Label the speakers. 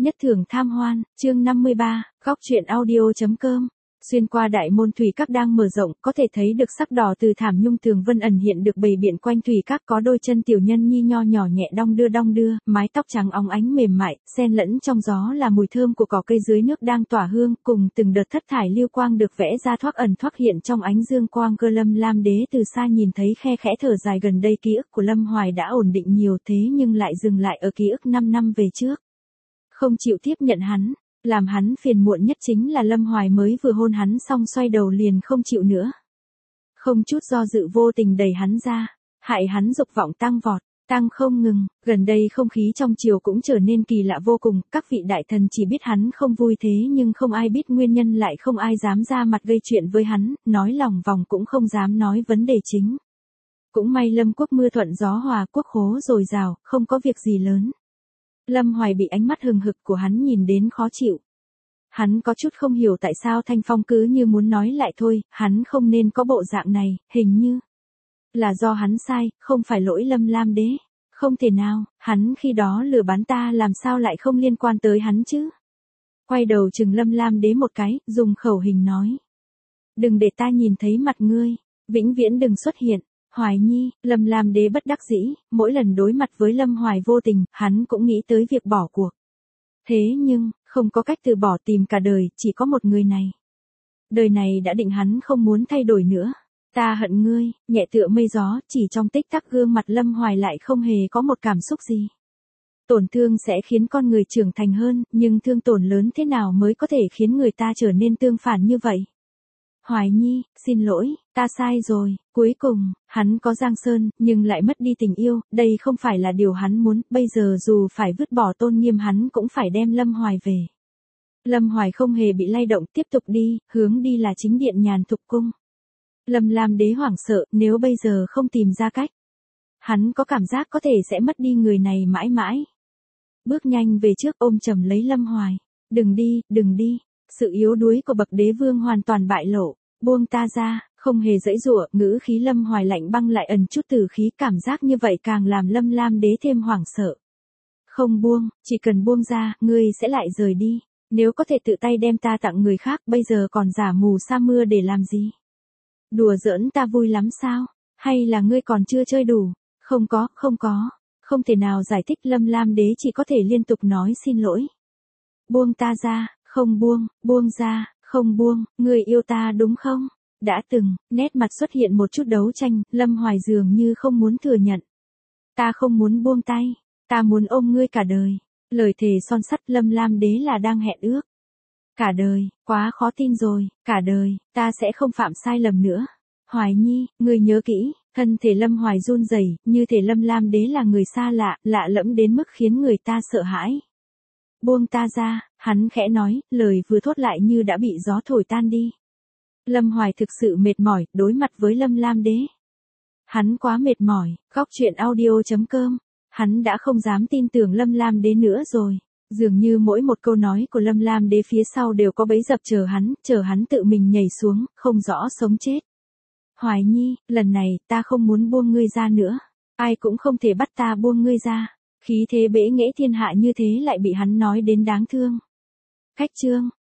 Speaker 1: Nhất thưởng tham hoan, chương 53, góc truyện audio.com. Xuyên qua đại môn thủy các đang mở rộng, có thể thấy được sắc đỏ từ thảm nhung tường vân ẩn hiện được bày biện quanh thủy các, có đôi chân tiểu nhân nhi nho nhỏ nhẹ đong đưa, mái tóc trắng óng ánh mềm mại, xen lẫn trong gió là mùi thơm của cỏ cây dưới nước đang tỏa hương, cùng từng đợt thất thải lưu quang được vẽ ra thoắc ẩn thoắc hiện trong ánh dương quang. Lâm Lam Đế từ xa nhìn thấy khe khẽ thở dài, gần đây ký ức của Lâm Hoài đã ổn định nhiều, thế nhưng lại dừng lại ở ký ức 5 năm về trước. Không chịu tiếp nhận hắn, làm hắn phiền muộn nhất chính là Lâm Hoài mới vừa hôn hắn xong xoay đầu liền không chịu nữa. Không chút do dự vô tình đẩy hắn ra, hại hắn dục vọng tăng vọt, tăng không ngừng. Gần đây không khí trong triều cũng trở nên kỳ lạ vô cùng, các vị đại thần chỉ biết hắn không vui thế nhưng không ai biết nguyên nhân, lại không ai dám ra mặt gây chuyện với hắn, nói lòng vòng cũng không dám nói vấn đề chính. Cũng may Lâm quốc mưa thuận gió hòa, quốc khố dồi dào, không có việc gì lớn. Lâm Hoài bị ánh mắt hừng hực của hắn nhìn đến khó chịu. Hắn có chút không hiểu tại sao Thanh Phong cứ như muốn nói lại thôi, hắn không nên có bộ dạng này, hình như là do hắn sai, không phải lỗi Lâm Lam Đế. Không thể nào, hắn khi đó lừa bán ta làm sao lại không liên quan tới hắn chứ. Quay đầu chừng Lâm Lam Đế một cái, dùng khẩu hình nói. Đừng để ta nhìn thấy mặt ngươi, vĩnh viễn đừng xuất hiện. Hoài Nhi, Lâm Lam Đế bất đắc dĩ, mỗi lần đối mặt với Lâm Hoài vô tình, hắn cũng nghĩ tới việc bỏ cuộc. Thế nhưng, không có cách từ bỏ, tìm cả đời, chỉ có một người này. Đời này đã định hắn không muốn thay đổi nữa. Ta hận ngươi, nhẹ tựa mây gió, chỉ trong tích tắc gương mặt Lâm Hoài lại không hề có một cảm xúc gì. Tổn thương sẽ khiến con người trưởng thành hơn, nhưng thương tổn lớn thế nào mới có thể khiến người ta trở nên tương phản như vậy? Hoài Nhi, xin lỗi, ta sai rồi. Cuối cùng, hắn có Giang Sơn, nhưng lại mất đi tình yêu, đây không phải là điều hắn muốn, bây giờ dù phải vứt bỏ tôn nghiêm hắn cũng phải đem Lâm Hoài về. Lâm Hoài không hề bị lay động, tiếp tục đi, hướng đi là chính điện Nhàn Thục Cung. Lâm Lam Đế hoảng sợ, nếu bây giờ không tìm ra cách, hắn có cảm giác có thể sẽ mất đi người này mãi mãi. Bước nhanh về trước ôm chầm lấy Lâm Hoài. Đừng đi. Sự yếu đuối của bậc đế vương hoàn toàn bại lộ. Buông ta ra, không hề giãy giụa, ngữ khí Lâm Hoài lạnh băng lại ẩn chút tử khí, cảm giác như vậy càng làm Lâm Lam Đế thêm hoảng sợ. Không buông, chỉ cần buông ra, ngươi sẽ lại rời đi. Nếu có thể tự tay đem ta tặng người khác, bây giờ còn giả mù sa mưa để làm gì? Đùa giỡn ta vui lắm sao? Hay là ngươi còn chưa chơi đủ? Không có. Không thể nào giải thích, Lâm Lam Đế chỉ có thể liên tục nói xin lỗi. Buông ta ra, không buông ra, không buông, ngươi yêu ta đúng không? Đã từng, nét mặt xuất hiện một chút đấu tranh, Lâm Hoài dường như không muốn thừa nhận. Ta không muốn buông tay, ta muốn ôm ngươi cả đời. Lời thề son sắt, Lâm Lam Đế là đang hẹn ước. Cả đời, quá khó tin rồi, cả đời, ta sẽ không phạm sai lầm nữa. Hoài Nhi, ngươi nhớ kỹ, thân thể Lâm Hoài run rẩy, như thể Lâm Lam Đế là người xa lạ, lạ lẫm đến mức khiến người ta sợ hãi. Buông ta ra, hắn khẽ nói, lời vừa thốt lại như đã bị gió thổi tan đi. Lâm Hoài thực sự mệt mỏi, đối mặt với Lâm Lam Đế. Hắn quá mệt mỏi, góc truyện audio.com. Hắn đã không dám tin tưởng Lâm Lam Đế nữa rồi. Dường như mỗi một câu nói của Lâm Lam Đế phía sau đều có bẫy dập chờ hắn tự mình nhảy xuống, không rõ sống chết. Hoài Nhi, lần này, ta không muốn buông ngươi ra nữa. Ai cũng không thể bắt ta buông ngươi ra. Khí thế bẽ nghễ thiên hạ như thế lại bị hắn nói đến đáng thương. Cách chương.